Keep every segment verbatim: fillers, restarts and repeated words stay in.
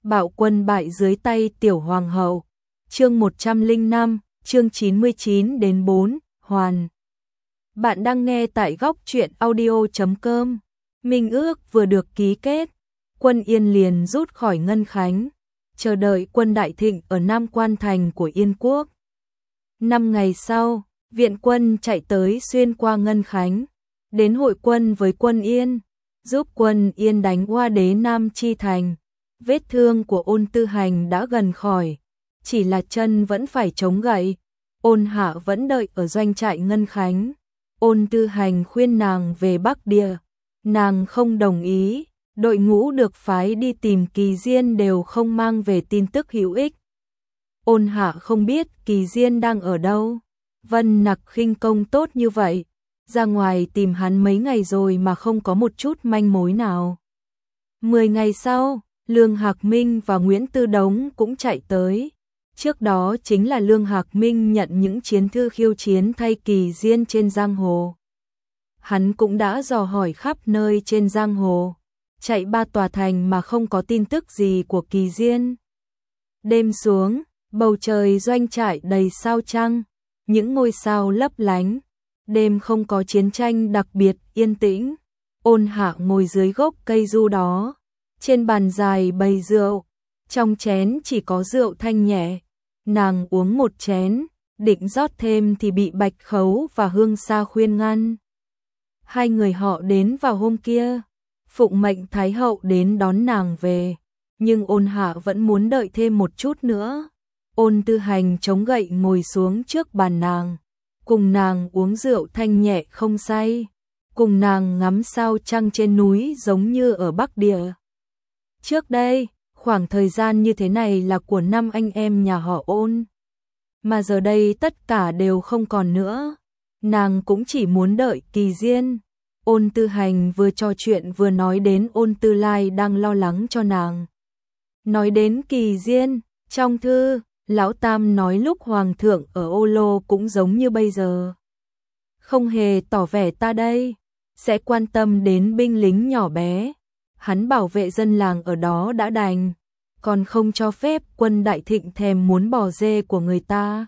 Bạo quân bại dưới tay tiểu hoàng hậu. Chương một trăm lẻ năm, chương chín mươi chín đến bốn, hoàn. Bạn đang nghe tại góc truyện audio chấm com. Minh ước vừa được ký kết, Quân Yên liền rút khỏi Ngân Khánh, chờ đợi quân Đại Thịnh ở Nam Quan Thành của Yên Quốc. Năm ngày sau, viện quân chạy tới xuyên qua Ngân Khánh, đến hội quân với quân Yên, giúp quân Yên đánh Hoa Đế Nam Chi Thành. Vết thương của Ôn Tư Hành đã gần khỏi, chỉ là chân vẫn phải chống gậy. Ôn Hạ vẫn đợi ở doanh trại Ngân Khánh. Ôn Tư Hành khuyên nàng về Bắc Địa, nàng không đồng ý. Đội ngũ được phái đi tìm Kỳ Diên đều không mang về tin tức hữu ích. Ôn Hạ không biết Kỳ Diên đang ở đâu. Vân Nặc khinh công tốt như vậy, ra ngoài tìm hắn mấy ngày rồi mà không có một chút manh mối nào. Mười ngày sau, Lương Hạc Minh và Nguyễn Tư Đống cũng chạy tới. Trước đó chính là Lương Hạc Minh nhận những chiến thư khiêu chiến thay Kỳ Diên trên giang hồ. Hắn cũng đã dò hỏi khắp nơi trên giang hồ, chạy ba tòa thành mà không có tin tức gì của Kỳ Diên. Đêm xuống, bầu trời doanh trại đầy sao trăng, những ngôi sao lấp lánh. Đêm không có chiến tranh đặc biệt, yên tĩnh. Ôn Hạ ngồi dưới gốc cây du đó, trên bàn dài bày rượu, trong chén chỉ có rượu thanh nhẹ. Nàng uống một chén, định rót thêm thì bị Bạch Khấu và Hương Sa khuyên ngăn. Hai người họ đến vào hôm kia, phụng mệnh Thái hậu đến đón nàng về, nhưng Ôn Hạ vẫn muốn đợi thêm một chút nữa. Ôn Tư Hành chống gậy ngồi xuống trước bàn nàng, cùng nàng uống rượu thanh nhẹ không say, cùng nàng ngắm sao trăng trên núi giống như ở Bắc Địa. Trước đây, khoảng thời gian như thế này là của năm anh em nhà họ Ôn, mà giờ đây tất cả đều không còn nữa. Nàng cũng chỉ muốn đợi Kỳ Diên. Ôn Tư Hành vừa trò chuyện vừa nói đến Ôn Tư Lai đang lo lắng cho nàng. Nói đến Kỳ Diên, trong thư, Lão Tam nói lúc Hoàng thượng ở Ô Lô cũng giống như bây giờ. Không hề tỏ vẻ ta đây sẽ quan tâm đến binh lính nhỏ bé. Hắn bảo vệ dân làng ở đó đã đành, còn không cho phép quân Đại Thịnh thèm muốn bò dê của người ta.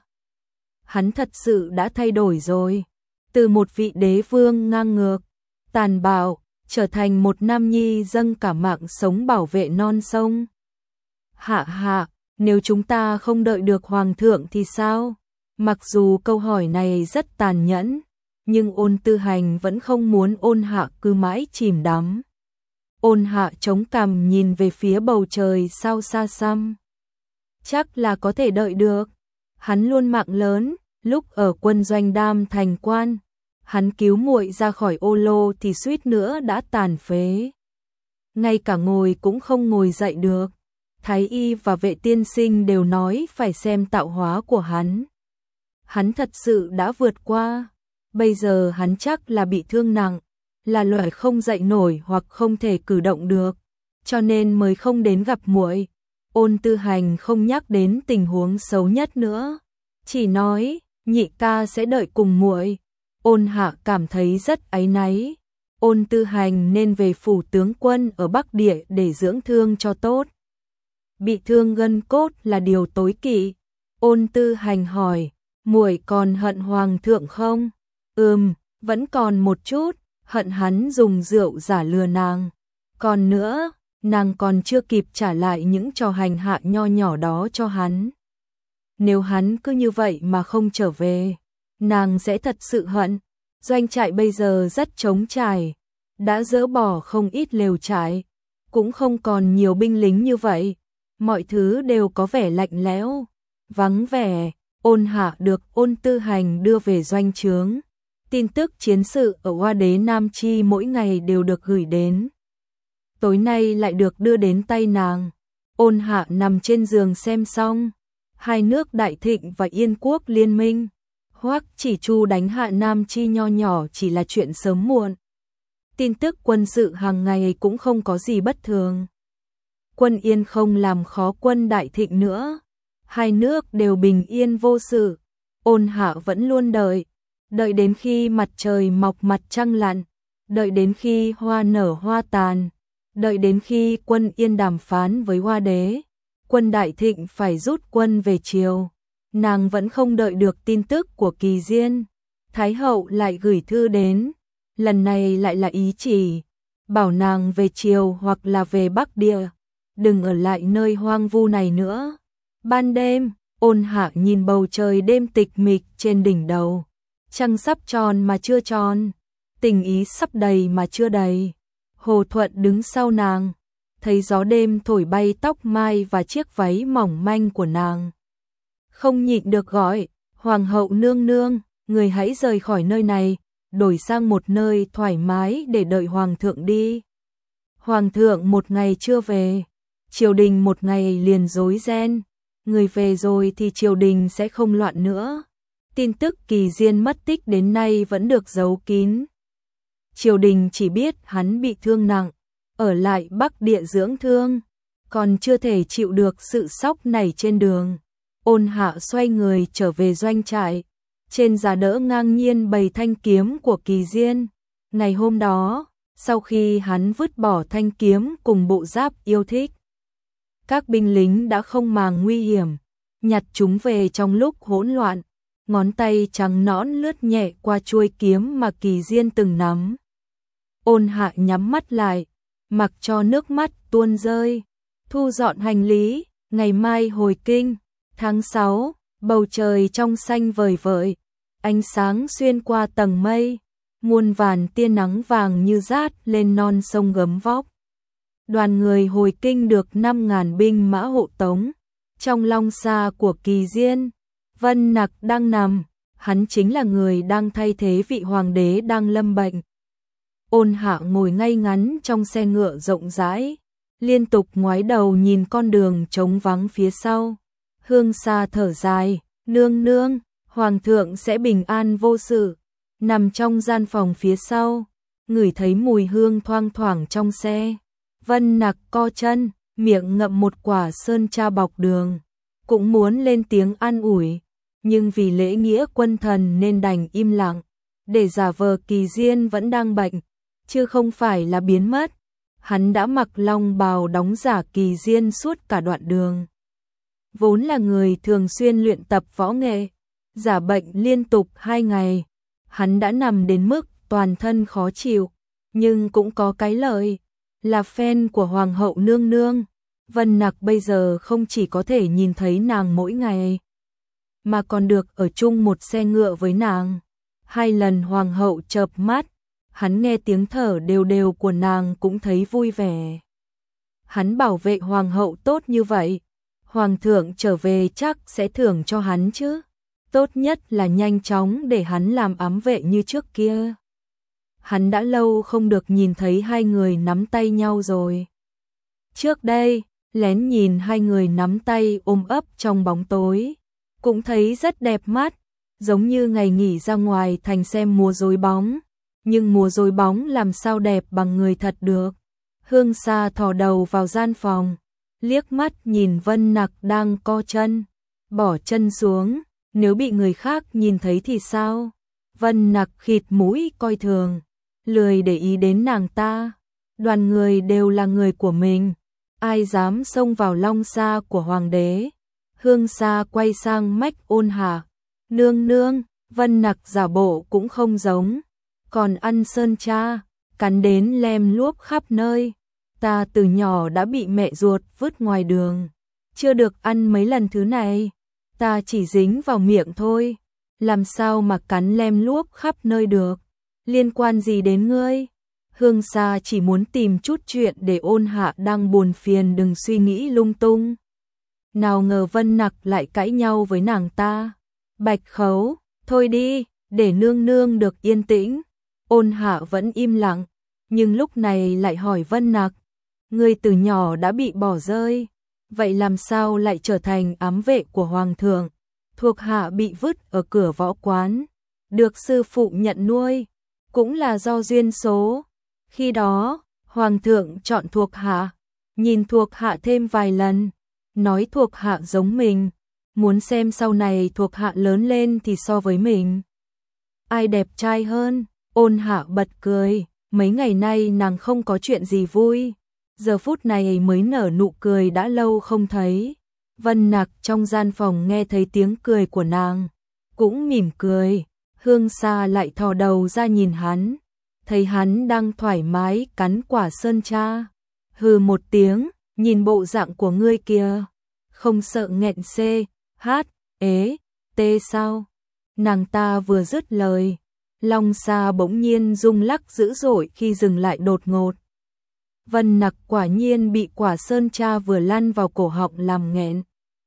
Hắn thật sự đã thay đổi rồi, từ một vị đế vương ngang ngược, tàn bạo, trở thành một nam nhi dâng cả mạng sống bảo vệ non sông. Hạ hạ, nếu chúng ta không đợi được Hoàng thượng thì sao? Mặc dù câu hỏi này rất tàn nhẫn, nhưng Ôn Tư Hành vẫn không muốn Ôn Hạ cứ mãi chìm đắm. Ôn Hạ chống cằm nhìn về phía bầu trời sao xa xăm. Chắc là có thể đợi được. Hắn luôn mạng lớn, lúc ở quân doanh Đam Thành Quan, hắn cứu muội ra khỏi Ô Lô thì suýt nữa đã tàn phế. Ngay cả ngồi cũng không ngồi dậy được. Thái y và vệ tiên sinh đều nói phải xem tạo hóa của hắn. Hắn thật sự đã vượt qua. Bây giờ hắn chắc là bị thương nặng, là loại không dậy nổi hoặc không thể cử động được, cho nên mới không đến gặp muội. Ôn Tư Hành không nhắc đến tình huống xấu nhất nữa, chỉ nói nhị ca sẽ đợi cùng muội. Ôn Hạ cảm thấy rất áy náy. Ôn Tư Hành nên về phủ tướng quân ở Bắc Địa để dưỡng thương cho tốt. Bị thương gân cốt là điều tối kỵ. Ôn Tư Hành hỏi, muội còn hận Hoàng thượng không? Ừm, vẫn còn một chút. Hận hắn dùng rượu giả lừa nàng. Còn nữa, nàng còn chưa kịp trả lại những trò hành hạ nho nhỏ đó cho hắn. Nếu hắn cứ như vậy mà không trở về, nàng sẽ thật sự hận. Doanh trại bây giờ rất trống trải, đã dỡ bỏ không ít lều trại, cũng không còn nhiều binh lính như vậy. Mọi thứ đều có vẻ lạnh lẽo, vắng vẻ. Ôn Hạ được Ôn Tư Hành đưa về doanh trướng. Tin tức chiến sự ở Hoa Đế Nam Chi mỗi ngày đều được gửi đến. Tối nay lại được đưa đến tay nàng. Ôn Hạ nằm trên giường xem xong. Hai nước Đại Thịnh và Yên Quốc liên minh. Hoắc Chỉ Chu đánh hạ Nam Chi nho nhỏ chỉ là chuyện sớm muộn. Tin tức quân sự hàng ngày cũng không có gì bất thường. Quân Yên không làm khó quân Đại Thịnh nữa. Hai nước đều bình yên vô sự. Ôn Hạ vẫn luôn đợi. Đợi đến khi mặt trời mọc mặt trăng lặn, đợi đến khi hoa nở hoa tàn, Đợi đến khi Quân Yên đàm phán với Hoa đế, Quân Đại Thịnh phải rút quân về triều, nàng vẫn không đợi được tin tức của Kỳ Diên. Thái hậu lại gửi thư đến, lần này lại là ý chỉ, bảo nàng về triều hoặc là về Bắc Địa, đừng ở lại nơi hoang vu này nữa. Ban đêm, Ôn Hạ nhìn bầu trời đêm tịch mịch trên đỉnh đầu, trăng sắp tròn mà chưa tròn, tình ý sắp đầy mà chưa đầy. Hồ Thuận đứng sau nàng, thấy gió đêm thổi bay tóc mai và chiếc váy mỏng manh của nàng. Không nhịn được gọi, Hoàng hậu nương nương, người hãy rời khỏi nơi này, đổi sang một nơi thoải mái để đợi Hoàng thượng đi. Hoàng thượng một ngày chưa về, triều đình một ngày liền rối ren, người về rồi thì triều đình sẽ không loạn nữa. Tin tức Kỳ Diên mất tích đến nay vẫn được giấu kín. Triều đình chỉ biết hắn bị thương nặng, ở lại Bắc Địa dưỡng thương, còn chưa thể chịu được sự sốc này trên đường. Ôn Hạ xoay người trở về doanh trại, trên giá đỡ ngang nhiên bày thanh kiếm của Kỳ Diên. Ngày hôm đó, sau khi hắn vứt bỏ thanh kiếm cùng bộ giáp yêu thích, các binh lính đã không màng nguy hiểm, nhặt chúng về trong lúc hỗn loạn, ngón tay trắng nõn lướt nhẹ qua chuôi kiếm mà Kỳ Diên từng nắm. Ôn Hạ nhắm mắt lại, mặc cho nước mắt tuôn rơi, thu dọn hành lý, ngày mai hồi kinh. Tháng sáu, bầu trời trong xanh vời vợi, ánh sáng xuyên qua tầng mây, muôn vàn tia nắng vàng như rát lên non sông gấm vóc. Đoàn người hồi kinh được năm ngàn binh mã hộ tống. Trong long xa của Kỳ Diên, Vân Nặc đang nằm, hắn chính là người đang thay thế vị hoàng đế đang lâm bệnh. Ôn Hạ ngồi ngay ngắn trong xe ngựa rộng rãi, liên tục ngoái đầu nhìn con đường trống vắng phía sau. Hương Sa thở dài, nương nương, Hoàng thượng sẽ bình an vô sự. Nằm trong gian phòng phía sau, ngửi thấy mùi hương thoang thoảng trong xe. Vân Nặc co chân, miệng ngậm một quả sơn tra bọc đường, cũng muốn lên tiếng an ủi, nhưng vì lễ nghĩa quân thần nên đành im lặng, để giả vờ Kỳ Diên vẫn đang bệnh, chứ không phải là biến mất. Hắn đã mặc long bào đóng giả Kỳ Diên suốt cả đoạn đường. Vốn là người thường xuyên luyện tập võ nghệ, giả bệnh liên tục hai ngày, hắn đã nằm đến mức toàn thân khó chịu, nhưng cũng có cái lợi, là fan của Hoàng hậu nương nương. Vân Nặc bây giờ không chỉ có thể nhìn thấy nàng mỗi ngày, mà còn được ở chung một xe ngựa với nàng. Hai lần Hoàng hậu chợp mắt, hắn nghe tiếng thở đều đều của nàng cũng thấy vui vẻ. Hắn bảo vệ Hoàng hậu tốt như vậy, Hoàng thượng trở về chắc sẽ thưởng cho hắn chứ. Tốt nhất là nhanh chóng để hắn làm ám vệ như trước kia. Hắn đã lâu không được nhìn thấy hai người nắm tay nhau rồi. Trước đây, lén nhìn hai người nắm tay ôm ấp trong bóng tối, cũng thấy rất đẹp mắt, giống như ngày nghỉ ra ngoài thành xem mùa dối bóng. Nhưng mùa dối bóng làm sao đẹp bằng người thật được. Hương Sa thò đầu vào gian phòng, liếc mắt nhìn Vân Nặc đang co chân, bỏ chân xuống, nếu bị người khác nhìn thấy thì sao? Vân Nặc khịt mũi coi thường, lười để ý đến nàng ta. Đoàn người đều là người của mình, ai dám xông vào long xa của hoàng đế. Hương Sa quay sang mách Ôn Hạ, nương nương, Vân Nặc giả bộ cũng không giống, còn ăn sơn cha, cắn đến lem luốc khắp nơi. Ta từ nhỏ đã bị mẹ ruột vứt ngoài đường, chưa được ăn mấy lần thứ này, ta chỉ dính vào miệng thôi, làm sao mà cắn lem luốc khắp nơi được, liên quan gì đến ngươi? Hương Sa chỉ muốn tìm chút chuyện để Ôn Hạ đang buồn phiền đừng suy nghĩ lung tung. Nào ngờ Vân Nặc lại cãi nhau với nàng ta. Bạch Khấu, thôi đi, để nương nương được yên tĩnh. Ôn Hạ vẫn im lặng, nhưng lúc này lại hỏi Vân Nặc, ngươi từ nhỏ đã bị bỏ rơi, vậy làm sao lại trở thành ám vệ của Hoàng thượng? Thuộc hạ bị vứt ở cửa võ quán, được sư phụ nhận nuôi, cũng là do duyên số. Khi đó, Hoàng thượng chọn thuộc hạ, nhìn thuộc hạ thêm vài lần, nói thuộc hạ giống mình, muốn xem sau này thuộc hạ lớn lên thì so với mình, ai đẹp trai hơn. Ôn Hạ bật cười, mấy ngày nay nàng không có chuyện gì vui, giờ phút này mới nở nụ cười đã lâu không thấy. Vân Nặc trong gian phòng nghe thấy tiếng cười của nàng, cũng mỉm cười. Hương Sa lại thò đầu ra nhìn hắn, thấy hắn đang thoải mái cắn quả sơn tra. Hừ một tiếng, nhìn bộ dạng của ngươi kia, không sợ nghẹn c, hát, ế, tê sao? Nàng ta vừa dứt lời, Long Sa bỗng nhiên rung lắc dữ dội khi dừng lại đột ngột. Vân Nặc quả nhiên bị quả sơn tra vừa lăn vào cổ họng làm nghẹn.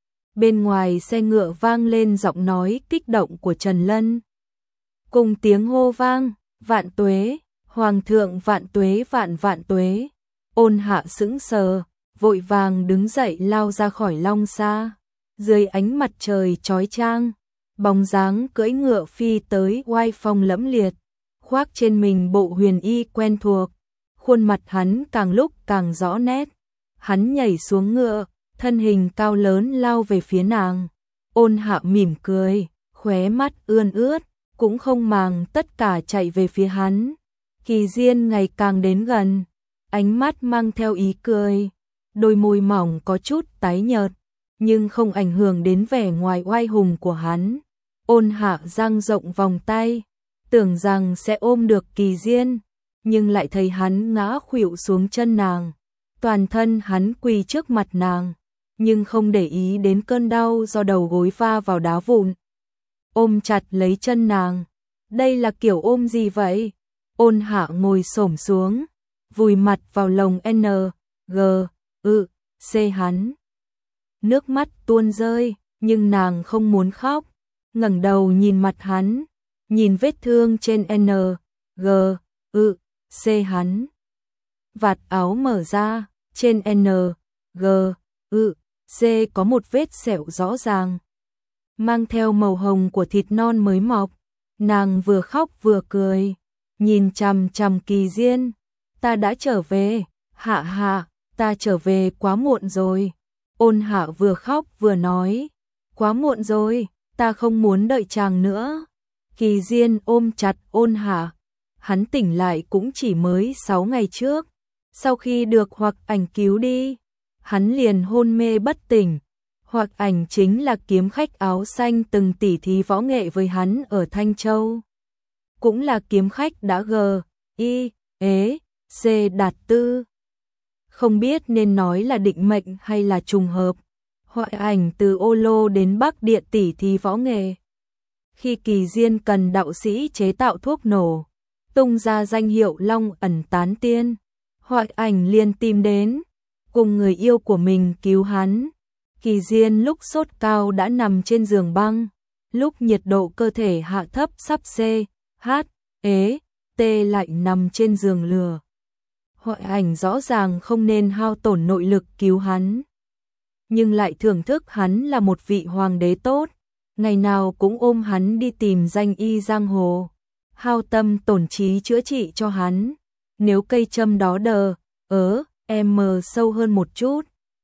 Bên ngoài xe ngựa vang lên giọng nói kích động của Trần Lân. Cùng tiếng hô vang, vạn tuế, hoàng thượng vạn tuế vạn vạn tuế. Ôn Hạ sững sờ, vội vàng đứng dậy lao ra khỏi Long Sa. Dưới ánh mặt trời chói chang, bóng dáng cưỡi ngựa phi tới oai phong lẫm liệt, khoác trên mình bộ huyền y quen thuộc. Khuôn mặt hắn càng lúc càng rõ nét. Hắn nhảy xuống ngựa, thân hình cao lớn lao về phía nàng. Ôn Hạ mỉm cười, khóe mắt ươn ướt, cũng không màng tất cả chạy về phía hắn. Kỳ Diên ngày càng đến gần, ánh mắt mang theo ý cười, đôi môi mỏng có chút tái nhợt, nhưng không ảnh hưởng đến vẻ ngoài oai hùng của hắn. Ôn Hạ dang rộng vòng tay, tưởng rằng sẽ ôm được Kỳ Diên, nhưng lại thấy hắn ngã khuỵu xuống chân nàng. Toàn thân hắn quỳ trước mặt nàng, nhưng không để ý đến cơn đau do đầu gối va vào đá vụn. Ôm chặt lấy chân nàng. Đây là kiểu ôm gì vậy? Ôn Hạ ngồi xổm xuống, vùi mặt vào lồng N, G, ư, C hắn. Nước mắt tuôn rơi, nhưng nàng không muốn khóc. Ngẩng đầu nhìn mặt hắn, nhìn vết thương trên N, G, ư, C hắn. Vạt áo mở ra, trên N, G, ư, C có một vết sẹo rõ ràng, mang theo màu hồng của thịt non mới mọc. Nàng vừa khóc vừa cười, nhìn chằm chằm Kỳ Diên. Ta đã trở về, Hạ Hạ, ta trở về quá muộn rồi. Ôn Hạ vừa khóc vừa nói, quá muộn rồi, ta không muốn đợi chàng nữa. Kỳ Diên ôm chặt Ôn Hạ, hắn tỉnh lại cũng chỉ mới sáu ngày trước. Sau khi được Hoặc Ảnh cứu đi, hắn liền hôn mê bất tỉnh. Hoặc Ảnh chính là kiếm khách áo xanh từng tỉ thí võ nghệ với hắn ở Thanh Châu. Cũng là kiếm khách đã g, y, ế, c đạt tư. Không biết nên nói là định mệnh hay là trùng hợp. Hoặc Ảnh từ Ô Lô đến Bắc Địa tỉ thí võ nghệ. Khi Kỳ Diên cần đạo sĩ chế tạo thuốc nổ, tung ra danh hiệu Long Ẩn Tán Tiên, Hoặc Ảnh liền tìm đến, cùng người yêu của mình cứu hắn. Kỳ Diên lúc sốt cao đã nằm trên giường băng, lúc nhiệt độ cơ thể hạ thấp sắp C, H, ế, T lại nằm trên giường lửa. Hoặc Ảnh rõ ràng không nên hao tổn nội lực cứu hắn, nhưng lại thưởng thức hắn là một vị hoàng đế tốt, ngày nào cũng ôm hắn đi tìm danh y giang hồ, hao tâm tổn trí chữa trị cho hắn. Nếu cây châm đó đờ, ớ, em sâu hơn một chút,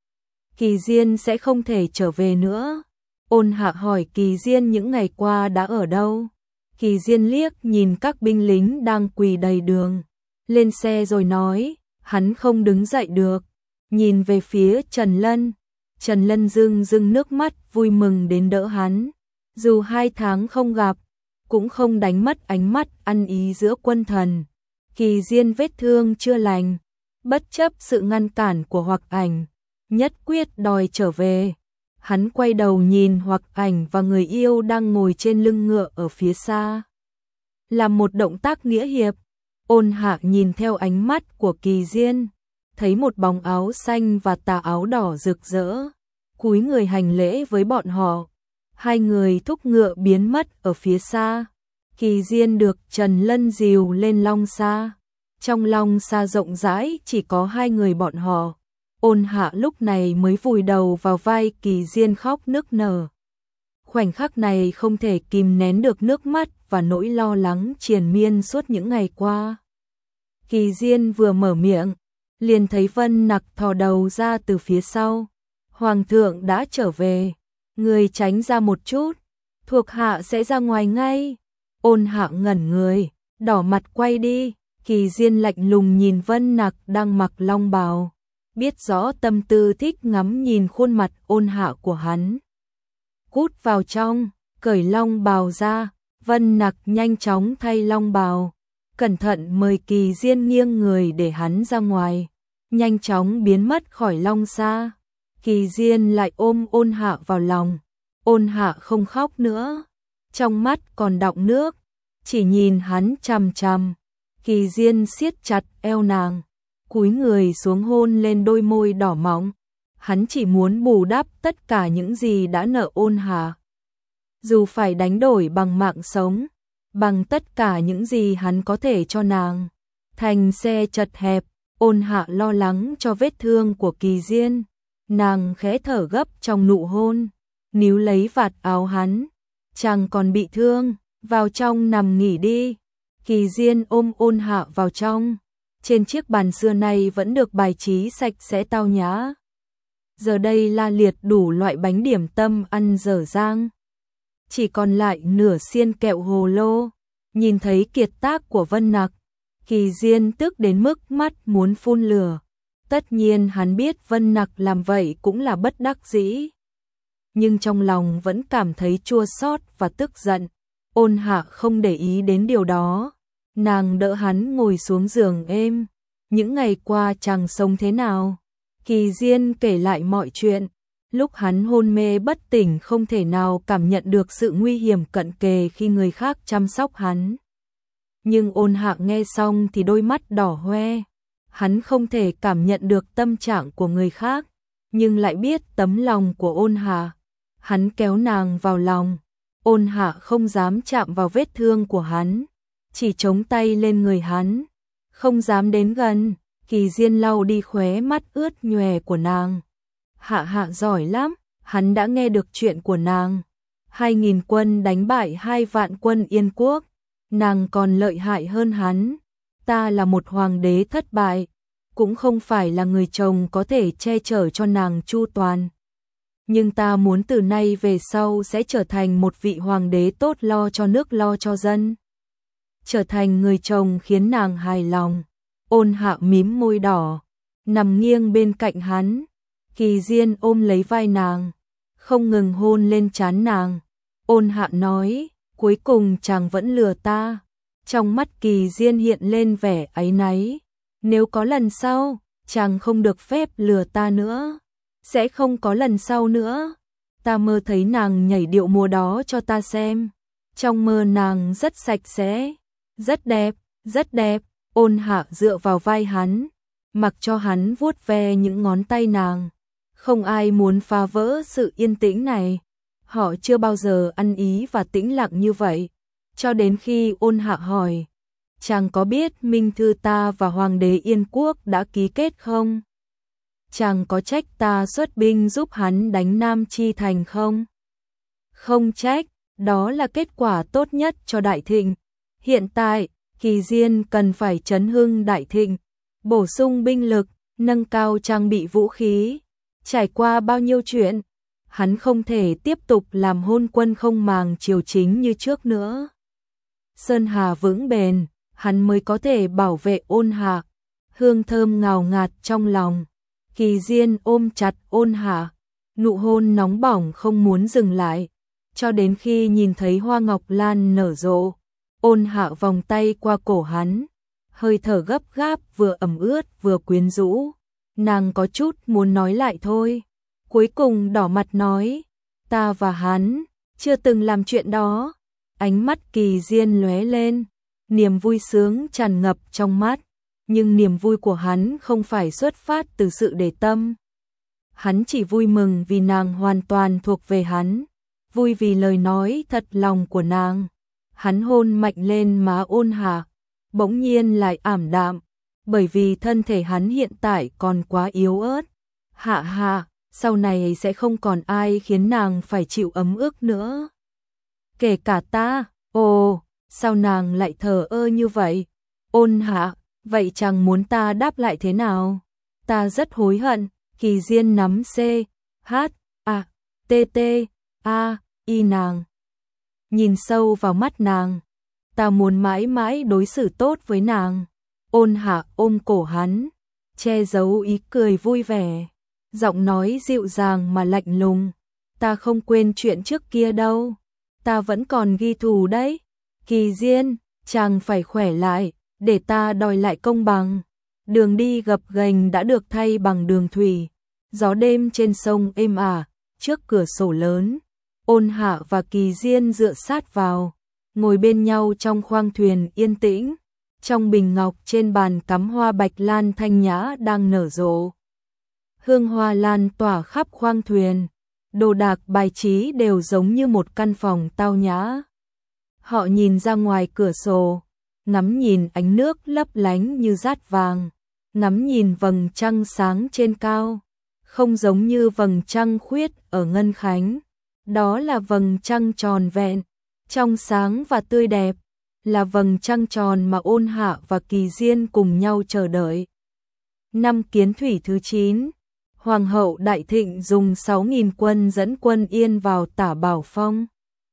Kỳ Diên sẽ không thể trở về nữa. Ôn Hạ hỏi Kỳ Diên những ngày qua đã ở đâu. Kỳ Diên liếc nhìn các binh lính đang quỳ đầy đường, lên xe rồi nói, hắn không đứng dậy được. Nhìn về phía Trần Lân, Trần Lân rưng rưng nước mắt vui mừng đến đỡ hắn. Dù hai tháng không gặp, cũng không đánh mất ánh mắt ăn ý giữa quân thần. Kỳ Diên vết thương chưa lành, bất chấp sự ngăn cản của Hoặc Ảnh, nhất quyết đòi trở về. Hắn quay đầu nhìn Hoặc Ảnh và người yêu đang ngồi trên lưng ngựa ở phía xa, làm một động tác nghĩa hiệp. Ôn Hạ nhìn theo ánh mắt của Kỳ Diên, thấy một bóng áo xanh và tà áo đỏ rực rỡ, cúi người hành lễ với bọn họ. Hai người thúc ngựa biến mất ở phía xa. Kỳ Diên được Trần Lân dìu lên Long Sa. Trong Long Sa rộng rãi chỉ có hai người bọn họ. Ôn Hạ lúc này mới vùi đầu vào vai Kỳ Diên khóc nức nở. Khoảnh khắc này không thể kìm nén được nước mắt và nỗi lo lắng triền miên suốt những ngày qua. Kỳ Diên vừa mở miệng, liền thấy Vân Nặc thò đầu ra từ phía sau. Hoàng thượng đã trở về, người tránh ra một chút, thuộc hạ sẽ ra ngoài ngay. Ôn Hạ ngẩn người, đỏ mặt quay đi. Kỳ Diên lạnh lùng nhìn Vân Nặc đang mặc long bào, biết rõ tâm tư thích ngắm nhìn khuôn mặt ôn hạ của hắn. Cút vào trong, cởi long bào ra, Vân Nặc nhanh chóng thay long bào, cẩn thận mời Kỳ Diên nghiêng người để hắn ra ngoài, nhanh chóng biến mất khỏi long xa. Kỳ Diên lại ôm ôn hạ vào lòng, ôn hạ không khóc nữa, trong mắt còn đọng nước, chỉ nhìn hắn chằm chằm. Kỳ Diên siết chặt eo nàng, cúi người xuống hôn lên đôi môi đỏ mọng. Hắn chỉ muốn bù đắp tất cả những gì đã nợ ôn hạ. Dù phải đánh đổi bằng mạng sống, bằng tất cả những gì hắn có thể cho nàng. Thành xe chật hẹp, ôn hạ lo lắng cho vết thương của Kỳ Diên. Nàng khẽ thở gấp trong nụ hôn, níu lấy vạt áo hắn. Chàng còn bị thương, vào trong nằm nghỉ đi. Kỳ Diên ôm ôn hạ vào trong. Trên chiếc bàn xưa này vẫn được bài trí sạch sẽ tao nhã. Giờ đây la liệt đủ loại bánh điểm tâm ăn dở dang. Chỉ còn lại nửa xiên kẹo hồ lô. Nhìn thấy kiệt tác của Vân Nặc, Kỳ Diên tức đến mức mắt muốn phun lửa. Tất nhiên hắn biết Vân Nặc làm vậy cũng là bất đắc dĩ. Nhưng trong lòng vẫn cảm thấy chua xót và tức giận. Ôn hạ không để ý đến điều đó. Nàng đỡ hắn ngồi xuống giường êm. Những ngày qua chàng sống thế nào? Kỳ Diên kể lại mọi chuyện. Lúc hắn hôn mê bất tỉnh không thể nào cảm nhận được sự nguy hiểm cận kề khi người khác chăm sóc hắn. Nhưng ôn hạ nghe xong thì đôi mắt đỏ hoe. Hắn không thể cảm nhận được tâm trạng của người khác, nhưng lại biết tấm lòng của ôn hạ. Hắn kéo nàng vào lòng. Ôn hạ không dám chạm vào vết thương của hắn, chỉ chống tay lên người hắn, không dám đến gần. Kỳ Diên lau đi khóe mắt ướt nhòe của nàng. Hạ hạ giỏi lắm, hắn đã nghe được chuyện của nàng. Hai nghìn quân đánh bại hai vạn quân Yên Quốc, nàng còn lợi hại hơn hắn. Ta là một hoàng đế thất bại, cũng không phải là người chồng có thể che chở cho nàng chu toàn. Nhưng ta muốn từ nay về sau sẽ trở thành một vị hoàng đế tốt, lo cho nước lo cho dân. Trở thành người chồng khiến nàng hài lòng. Ôn hạ mím môi đỏ, nằm nghiêng bên cạnh hắn. Kỳ Diên ôm lấy vai nàng, không ngừng hôn lên trán nàng. Ôn hạ nói, cuối cùng chàng vẫn lừa ta. Trong mắt Kỳ Diên hiện lên vẻ áy náy. Nếu có lần sau, chàng không được phép lừa ta nữa. Sẽ không có lần sau nữa. Ta mơ thấy nàng nhảy điệu múa đó cho ta xem. Trong mơ nàng rất sạch sẽ, rất đẹp, rất đẹp. Ôn hạ dựa vào vai hắn, mặc cho hắn vuốt ve những ngón tay nàng. Không ai muốn phá vỡ sự yên tĩnh này. Họ chưa bao giờ ăn ý và tĩnh lặng như vậy. Cho đến khi ôn hạ hỏi, chàng có biết minh thư ta và hoàng đế Yên Quốc đã ký kết không? Chàng có trách ta xuất binh giúp hắn đánh Nam Chi Thành không? Không trách, đó là kết quả tốt nhất cho Đại Thịnh. Hiện tại, Kỳ Diên cần phải trấn hưng Đại Thịnh, bổ sung binh lực, nâng cao trang bị vũ khí. Trải qua bao nhiêu chuyện, hắn không thể tiếp tục làm hôn quân không màng triều chính như trước nữa. Sơn hà vững bền, hắn mới có thể bảo vệ ôn hạ. Hương thơm ngào ngạt trong lòng. Kỳ Diên ôm chặt ôn hạ, nụ hôn nóng bỏng không muốn dừng lại, cho đến khi nhìn thấy hoa ngọc lan nở rộ. Ôn hạ vòng tay qua cổ hắn, hơi thở gấp gáp, vừa ẩm ướt vừa quyến rũ. Nàng có chút muốn nói lại thôi, cuối cùng đỏ mặt nói, ta và hắn chưa từng làm chuyện đó. Ánh mắt Kỳ Diên lóe lên, niềm vui sướng tràn ngập trong mắt. Nhưng niềm vui của hắn không phải xuất phát từ sự để tâm. Hắn chỉ vui mừng vì nàng hoàn toàn thuộc về hắn, vui vì lời nói thật lòng của nàng. Hắn hôn mạnh lên má ôn hạ, bỗng nhiên lại ảm đạm, bởi vì thân thể hắn hiện tại còn quá yếu ớt. Hạ hạ, sau này sẽ không còn ai khiến nàng phải chịu ấm ức nữa. Kể cả ta. Ồ, sao nàng lại thờ ơ như vậy? Ôn hạ, vậy chàng muốn ta đáp lại thế nào? Ta rất hối hận. Kỳ Diên nắm C, H, A, T, T, A, I nàng. Nhìn sâu vào mắt nàng. Ta muốn mãi mãi đối xử tốt với nàng. Ôn hạ ôm cổ hắn. che giấu ý cười vui vẻ, giọng nói dịu dàng mà lạnh lùng. Ta không quên chuyện trước kia đâu, ta vẫn còn ghi thù đấy. Kỳ Diên, chàng phải khỏe lại, để ta đòi lại công bằng. Đường đi gập ghềnh đã được thay bằng đường thủy, gió đêm trên sông êm ả, trước cửa sổ lớn, Ôn Hạ và Kỳ Diên dựa sát vào, ngồi bên nhau trong khoang thuyền yên tĩnh. Trong bình ngọc trên bàn cắm hoa bạch lan thanh nhã đang nở rộ. Hương hoa lan tỏa khắp khoang thuyền, đồ đạc bài trí đều giống như một căn phòng tao nhã. Họ nhìn ra ngoài cửa sổ, ngắm nhìn ánh nước lấp lánh như dát vàng, ngắm nhìn vầng trăng sáng trên cao, không giống như vầng trăng khuyết ở Ngân Khánh. Đó là vầng trăng tròn vẹn, trong sáng và tươi đẹp, là vầng trăng tròn mà Ôn Hạ và Kỳ Diên cùng nhau chờ đợi. Năm Kiến Thủy thứ chín, Hoàng hậu Đại Thịnh dùng sáu nghìn quân dẫn quân Yên vào Tả Bảo Phong.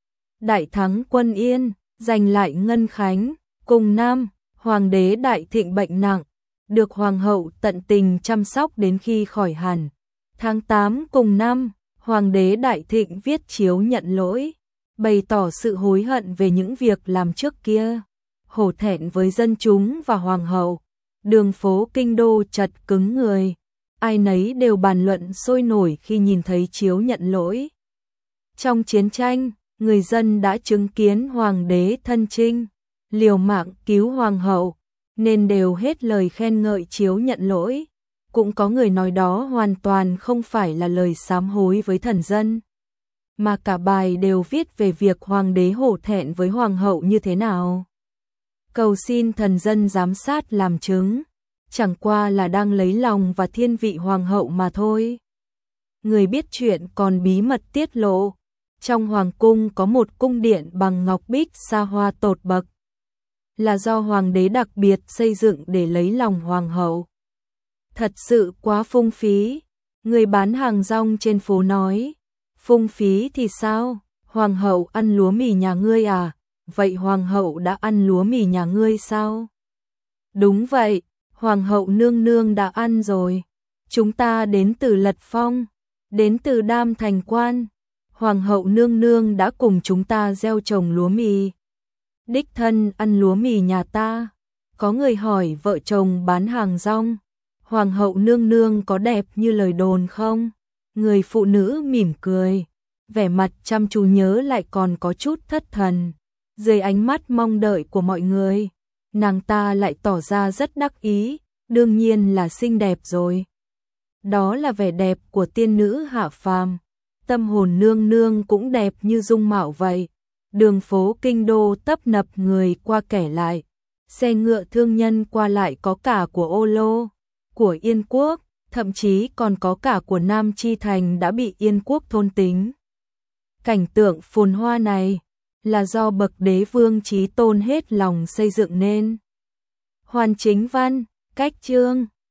Đại thắng quân Yên, giành lại Ngân Khánh. Cùng năm, Hoàng đế Đại Thịnh bệnh nặng, được Hoàng hậu tận tình chăm sóc đến khi khỏi hẳn. Tháng tám cùng năm, Hoàng đế Đại Thịnh viết chiếu nhận lỗi, bày tỏ sự hối hận về những việc làm trước kia, hổ thẹn với dân chúng và Hoàng hậu. Đường phố kinh đô chật cứng người, ai nấy đều bàn luận sôi nổi khi nhìn thấy chiếu nhận lỗi. Trong chiến tranh, người dân đã chứng kiến Hoàng đế thân chinh, liều mạng cứu Hoàng hậu, nên đều hết lời khen ngợi chiếu nhận lỗi. Cũng có người nói đó hoàn toàn không phải là lời sám hối với thần dân, mà cả bài đều viết về việc Hoàng đế hổ thẹn với Hoàng hậu như thế nào. Cầu xin thần dân giám sát làm chứng, chẳng qua là đang lấy lòng và thiên vị Hoàng hậu mà thôi. Người biết chuyện còn bí mật tiết lộ, trong Hoàng cung có một cung điện bằng ngọc bích xa hoa tột bậc, là do Hoàng đế đặc biệt xây dựng để lấy lòng Hoàng hậu. Thật sự quá phung phí, người bán hàng rong trên phố nói. Phung phí thì sao? Hoàng hậu ăn lúa mì nhà ngươi à? Vậy Hoàng hậu đã ăn lúa mì nhà ngươi sao? Đúng vậy, Hoàng hậu nương nương đã ăn rồi. Chúng ta đến từ Lật Phong, đến từ Đam Thành Quan. Hoàng hậu nương nương đã cùng chúng ta gieo trồng lúa mì. Đích thân ăn lúa mì nhà ta. Có người hỏi vợ chồng bán hàng rong, Hoàng hậu nương nương có đẹp như lời đồn không? Người phụ nữ mỉm cười, vẻ mặt chăm chú nhớ lại còn có chút thất thần. Dưới ánh mắt mong đợi của mọi người, nàng ta lại tỏ ra rất đắc ý, đương nhiên là xinh đẹp rồi. Đó là vẻ đẹp của tiên nữ hạ phàm, tâm hồn nương nương cũng đẹp như dung mạo vậy. Đường phố kinh đô tấp nập người qua kẻ lại, xe ngựa thương nhân qua lại có cả của Ô Lô, của Yên Quốc, thậm chí còn có cả của Nam Chi Thành đã bị Yên Quốc thôn tính. Cảnh tượng phồn hoa này là do bậc đế vương Chí Tôn hết lòng xây dựng nên. Hoàn Chính Văn, cách chương